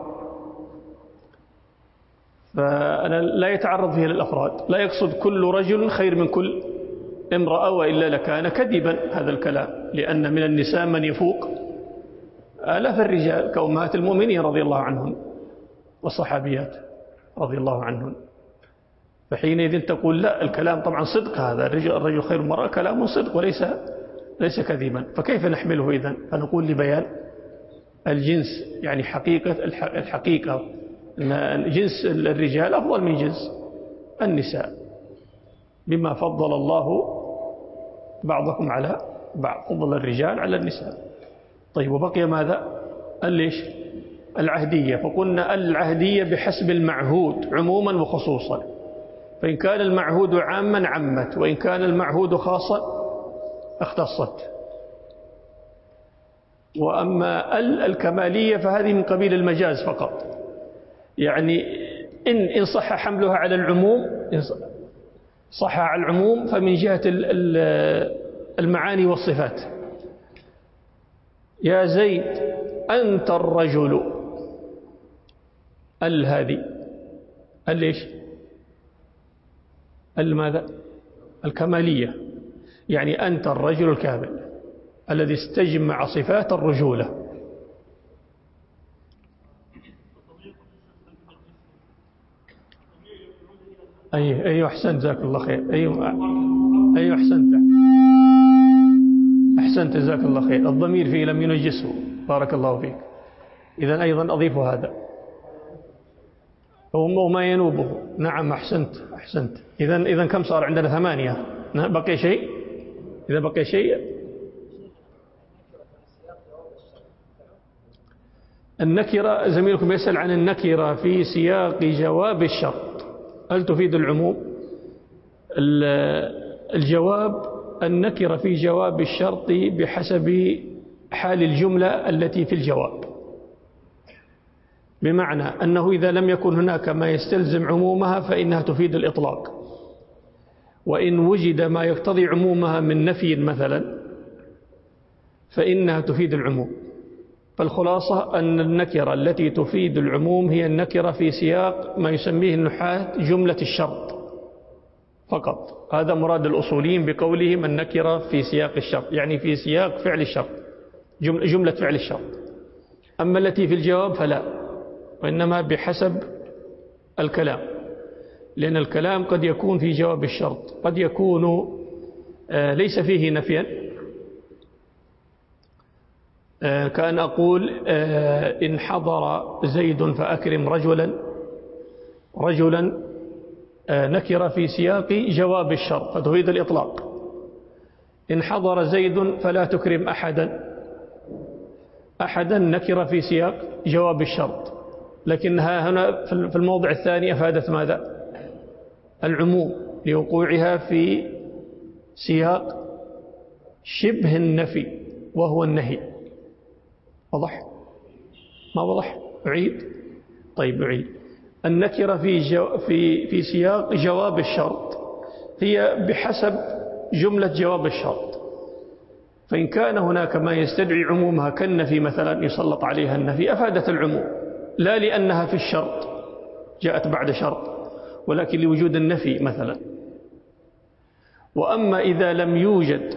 فأنا لا يتعرض فيها للأفراد. لا يقصد كل رجل خير من كل امرأة، وإلا لكان كذبا هذا الكلام، لأن من النساء من يفوق آلاف الرجال كأمهات المؤمنين رضي الله عنهم والصحابيات رضي الله عنهم. فحينئذ تقول لا، الكلام طبعا صدق، هذا الرجل خير من المرأة كلام صدق وليس كذبا. فكيف نحمله إذن؟ فنقول لبيان الجنس، يعني الحقيقة أن جنس الرجال أفضل من جنس النساء بما فضل الله بعضكم على بعض، فضل الرجال على النساء. طيب وبقي ماذا؟ العهدية. فقلنا العهدية بحسب المعهود عموما وخصوصا. فإن كان المعهود عاما عمت، وإن كان المعهود خاصا اختصت. وأما الكمالية فهذه من قبيل المجاز فقط، يعني إن صح حملها على العموم، صح على العموم فمن جهة المعاني والصفات. يا زيد أنت الرجل، هذه ليش؟ ماذا؟ الكمالية. يعني أنت الرجل الكامل الذي استجمع صفات الرجولة. أيوه أحسنت جزاك الله خير. أيوه أحسنت جزاك الله خير. الضمير فيه لم ينجسه، بارك الله فيك. إذن أيضا أضيف هذا وما ينوبه. نعم أحسنت. إذن كم صار عندنا؟ 8. بقي شيء؟ إذا بقي شيء النكرة، زميلكم يسأل عن النكرة في سياق جواب الشرط هل تفيد العموم؟ الجواب النكرة في جواب الشرط بحسب حال الجملة التي في الجواب، بمعنى أنه إذا لم يكن هناك ما يستلزم عمومها فإنها تفيد الإطلاق، وإن وجد ما يقتضي عمومها من نفي مثلا فإنها تفيد العموم. فالخلاصة أن النكرة التي تفيد العموم هي النكرة في سياق ما يسميه النحاة جملة الشرط فقط. هذا مراد الأصوليين بقولهم النكرة في سياق الشرط، يعني في سياق فعل الشرط، جملة فعل الشرط. أما التي في الجواب فلا، وإنما بحسب الكلام، لأن الكلام قد يكون في جواب الشرط قد يكون ليس فيه نفيا، كأن أقول إن حضر زيد فأكرم رجلا نكرة في سياق جواب الشرط فتفيد الإطلاق. إن حضر زيد فلا تكرم أحدا نكرة في سياق جواب الشرط، لكنها هنا في الموضع الثاني أفادت ماذا؟ العموم لوقوعها في سياق شبه النفي وهو النهي. وضح؟ ما وضح؟ أعيد؟ طيب أعيد. النكرة في سياق جواب الشرط هي بحسب جملة جواب الشرط، فإن كان هناك ما يستدعي عمومها كالنفي مثلا يسلط عليها النفي أفادت العموم، لا لأنها في الشرط جاءت بعد شرط، ولكن لوجود النفي مثلا. وأما إذا لم يوجد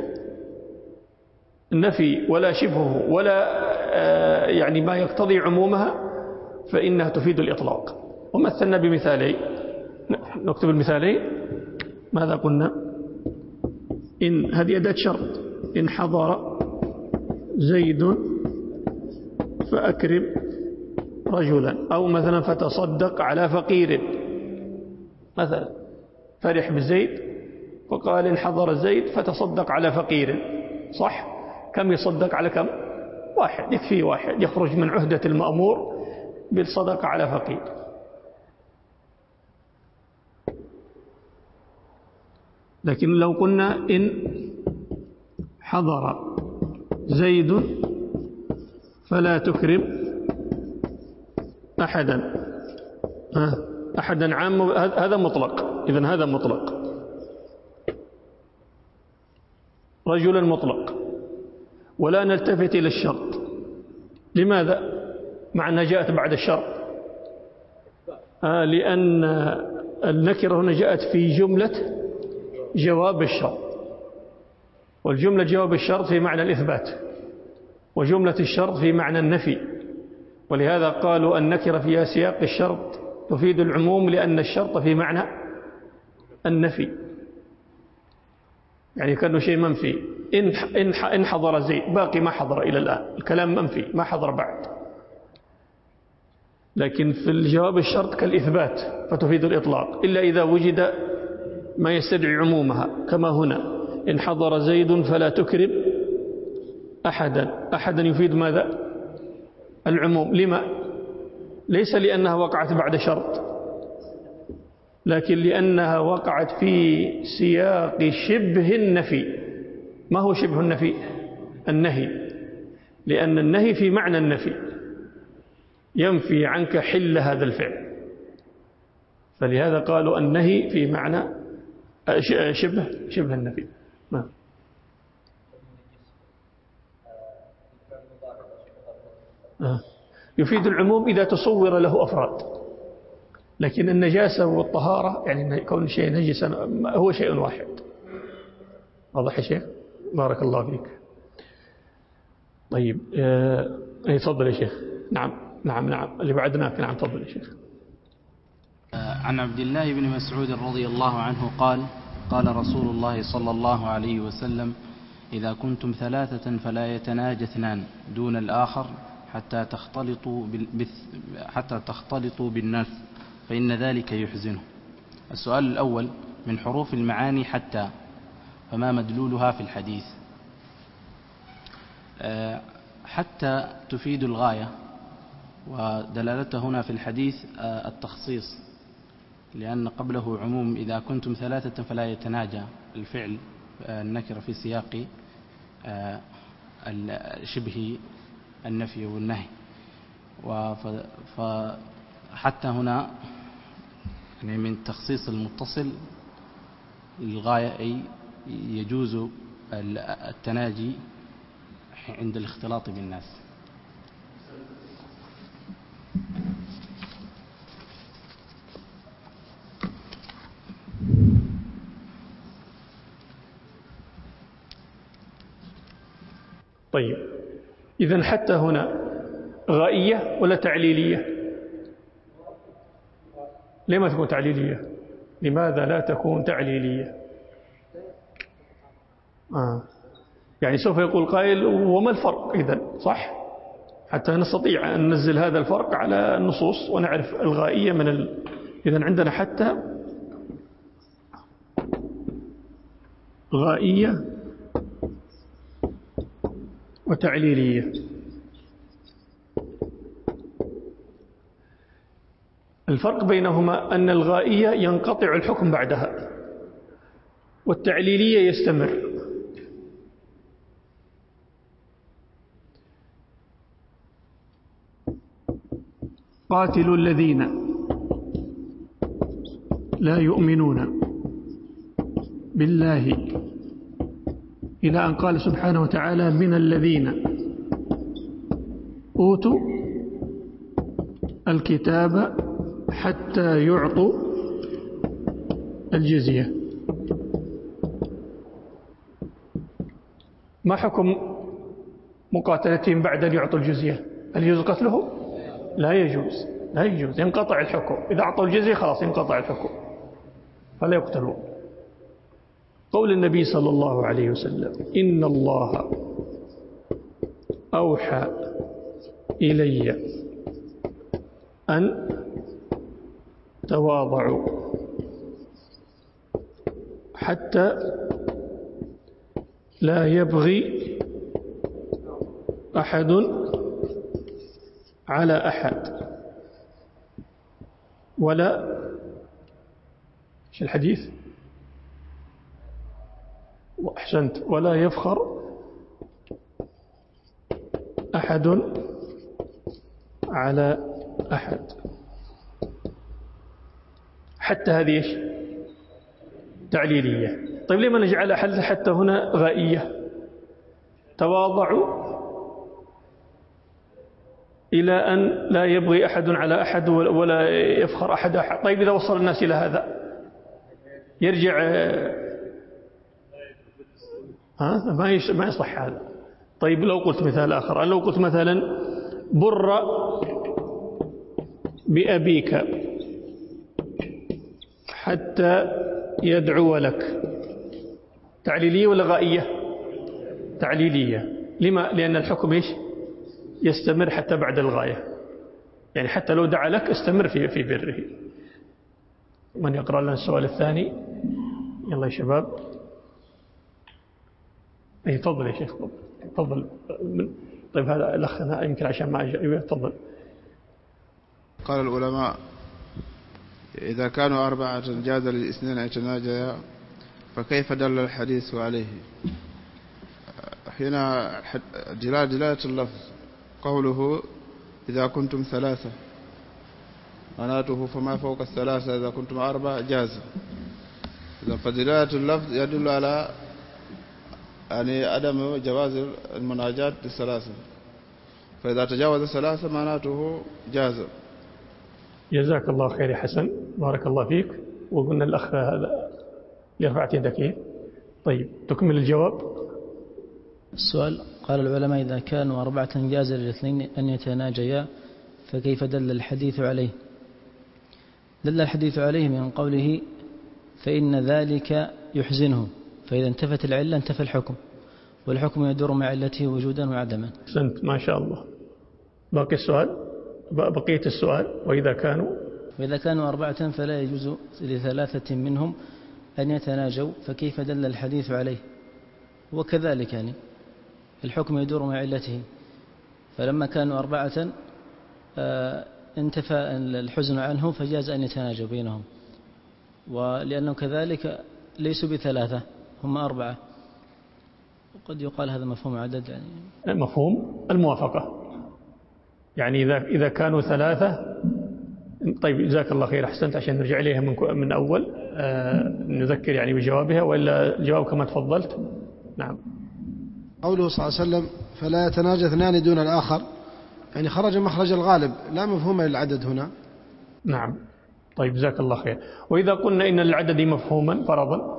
نفي ولا شبهه ولا يعني ما يقتضي عمومها فإنها تفيد الإطلاق. ومثلنا بمثالين، نكتب المثالين. ماذا قلنا؟ إن هذه أداة شرط، إن حضر زيد فأكرم رجلا، أو مثلا فتصدق على فقير مثلا، فرح بزيد وقال إن حضر زيد فتصدق على فقير. صح؟ كم يصدق على كم؟ واحد، يكفي واحد يخرج من عهدة المأمور بالصدقة على فقير. لكن لو قلنا إن حضر زيد فلا تكرم أحدا عام، هذا مطلق. إذن هذا مطلق، رجلا مطلق، ولا نلتفت إلى الشرط. لماذا؟ مع أنها جاءت بعد الشرط، لأن النكرة هنا جاءت في جملة جواب الشرط، والجملة جواب الشرط في معنى الإثبات، وجملة الشرط في معنى النفي، ولهذا قالوا النكرة في سياق الشرط تفيد العموم لأن الشرط في معنى النفي، يعني كأنه شيء منفي. إن حضر زيد، باقي ما حضر إلى الآن، الكلام منفي ما حضر بعد. لكن في الجواب الشرط كالإثبات فتفيد الإطلاق، إلا إذا وجد ما يستدعي عمومها، كما هنا إن حضر زيد فلا تكرم أحدا يفيد ماذا؟ العموم. لما؟ ليس لأنها وقعت بعد شرط، لكن لأنها وقعت في سياق شبه النفي. ما هو شبه النفي؟ النهي، لأن النهي في معنى النفي ينفي عنك حل هذا الفعل، فلهذا قالوا النهي في معنى شبه النفي. نعم. يفيد العموم إذا تصور له أفراد، لكن النجاسة والطهارة يعني كون شيء نجسا هو شيء واحد. واضح يا شيخ؟ بارك الله فيك. طيب تفضل يا شيخ. نعم اللي بعدناك. نعم تفضل يا شيخ. عن عبد الله بن مسعود رضي الله عنه قال قال رسول الله صلى الله عليه وسلم إذا كنتم ثلاثة فلا يتناجى اثنان دون الآخر حتى تختلطوا بالناس فإن ذلك يحزنه. السؤال الأول: من حروف المعاني حتى، فما مدلولها في الحديث؟ حتى تفيد الغاية، ودلالته هنا في الحديث التخصيص، لأن قبله عموم إذا كنتم ثلاثة فلا يتناجى، الفعل النكرة في سياق شبه النفي والنهي، فحتى هنا يعني من تخصيص المتصل للغاية، أي يجوز التناجي عند الاختلاط بالناس. طيب، إذن حتى هنا غائية ولا تعليلية؟ لما تكون تعليلية؟ لماذا لا تكون تعليلية؟ يعني سوف يقول قائل: وما الفرق إذن؟ صح؟ حتى نستطيع أن ننزل هذا الفرق على النصوص ونعرف الغائية من إذن عندنا حتى غائية وتعليلية. الفرق بينهما أن الغائية ينقطع الحكم بعدها، والتعليلية يستمر. قاتلوا الذين لا يؤمنون بالله إلى أن قال سبحانه وتعالى: من الذين أوتوا الكتاب حتى يعطوا الجزية. ما حكم مقاتلتهم بعد أن يعطوا الجزية؟ هل يجوز قتله؟ لا يجوز، ينقطع الحكم. إذا أعطوا الجزية خلاص ينقطع الحكم، فلا يقتلون. قول النبي صلى الله عليه وسلم: إن الله أوحى إلي أن تواضعوا حتى لا يبغي أحد على أحد ولا ايش الحديث؟ أحسنت، ولا يفخر أحد على أحد. حتى هذه ايش؟ تعليلية. طيب لما نجعل حتى هنا غائية؟ تواضعوا إلى أن لا يبغي أحد على أحد ولا يفخر أحد أحد. طيب إذا وصل الناس إلى هذا يرجع ما يصح هذا. طيب لو قلت مثال آخر، لو قلت مثلا: بر بأبيك حتى يدعو لك، تعليلية ولا غائية؟ تعليلية. لما؟ لأن الحكم إيش؟ يستمر حتى بعد الغاية، يعني حتى لو دعا لك استمر في بره. من يقرأ لنا السؤال الثاني؟ يلا يا شباب. تفضل يا شيخ، تفضل. طيب هذا الأخ يمكن عشان ما تفضل. قال العلماء: إذا كانوا 4 جاز للاثنين أن يتناجيا، فكيف دل الحديث عليه؟ هنا دلالة اللفظ، قوله: إذا كنتم 3، معناته فما فوق 3 إذا كنتم 4 جاز. إذا فدلالة اللفظ يدل على يعني عدم جواز المناجاة ل3، فإذا تجاوز 3 معناته جاز. جزاك الله خير يا حسن، بارك الله فيك. وقلنا الأخ هذا اللي رفعت يدك طيب تكمل الجواب. السؤال: قال العلماء إذا كانوا 4 جاز للاثنين أن يتناجيا، فكيف دل الحديث عليه؟ دل الحديث عليه من قوله: فإن ذلك يحزنه، فإذا انتفت العلة انتفى الحكم، والحكم يدور مع علته وجودا وعدما. أحسنت ما شاء الله. باقي السؤال، بقية السؤال: وإذا كانوا 4 فلا يجوز ل3 منهم أن يتناجوا، فكيف دل الحديث عليه؟ وكذلك يعني الحكم يدور مع علته، فلما كانوا 4 انتفى الحزن عنه فجاز أن يتناجوا بينهم، ولأنه كذلك ليسوا ب3 هم 4. وقد يقال هذا مفهوم عدد، يعني مفهوم الموافقة، يعني إذا كانوا 3. طيب جزاك الله خير، أحسنت. عشان نرجع إليها من أول نذكر يعني بجوابها، وإلا الجواب كما تفضلت. نعم. قوله صلى الله عليه وسلم: فلا يتناجى 2 دون الآخر، يعني خرج مخرج الغالب، لا مفهوم للعدد هنا. نعم. طيب جزاك الله خير. وإذا قلنا إن العدد مفهوما فرضا،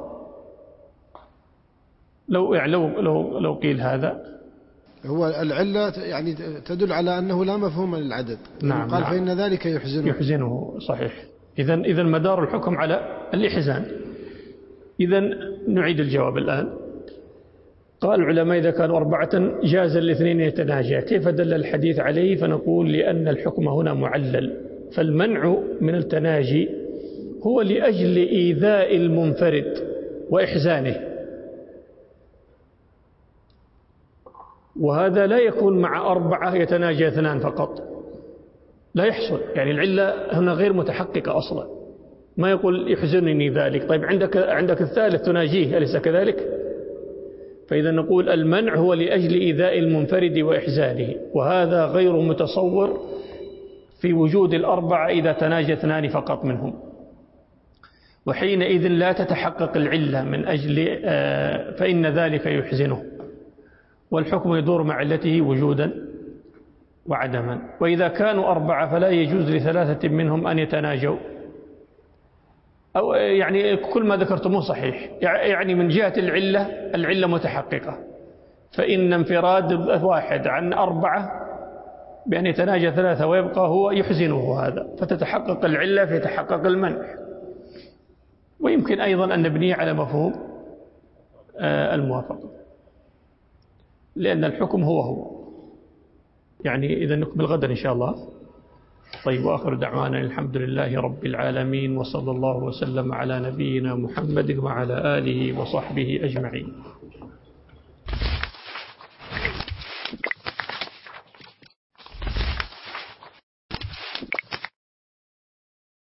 لو قيل هذا هو العلة يعني تدل على أنه لا مفهوم للعدد. نعم. قال نعم. فإن ذلك يحزنه صحيح. إذن مدار الحكم على الإحزان. إذن نعيد الجواب الآن. قال العلماء إذا كانوا 4 جاز ل2 يتناجى، كيف دل الحديث عليه؟ فنقول لأن الحكم هنا معلل، فالمنع من التناجي هو لأجل إيذاء المنفرد وإحزانه، وهذا لا يكون مع 4 يتناجى 2 فقط، لا يحصل. يعني العلة هنا غير متحققة أصلا، ما يقول يحزنني ذلك. طيب عندك الثالث تناجيه، أليس كذلك؟ فإذا نقول المنع هو لأجل إيذاء المنفرد وإحزانه، وهذا غير متصور في وجود 4 إذا تناجى 2 فقط منهم، وحينئذ لا تتحقق العلة من أجل فإن ذلك يحزنه، والحكم يدور مع علته وجودا وعدما. وإذا كانوا 4 فلا يجوز ل3 منهم أن يتناجوا، أو يعني كل ما ذكرتموه صحيح، يعني من جهة العلة متحققة، فإن انفراد 1 عن 4 بأن يتناجى 3 ويبقى هو يحزنه هذا، فتتحقق العلة فيتحقق المنع. ويمكن أيضا أن نبنيه على مفهوم الموافقة، لأن الحكم هو يعني. إذا نكمل غدا إن شاء الله. طيب، وآخر دعوانا الحمد لله رب العالمين، وصلى الله وسلم على نبينا محمد وعلى آله وصحبه أجمعين.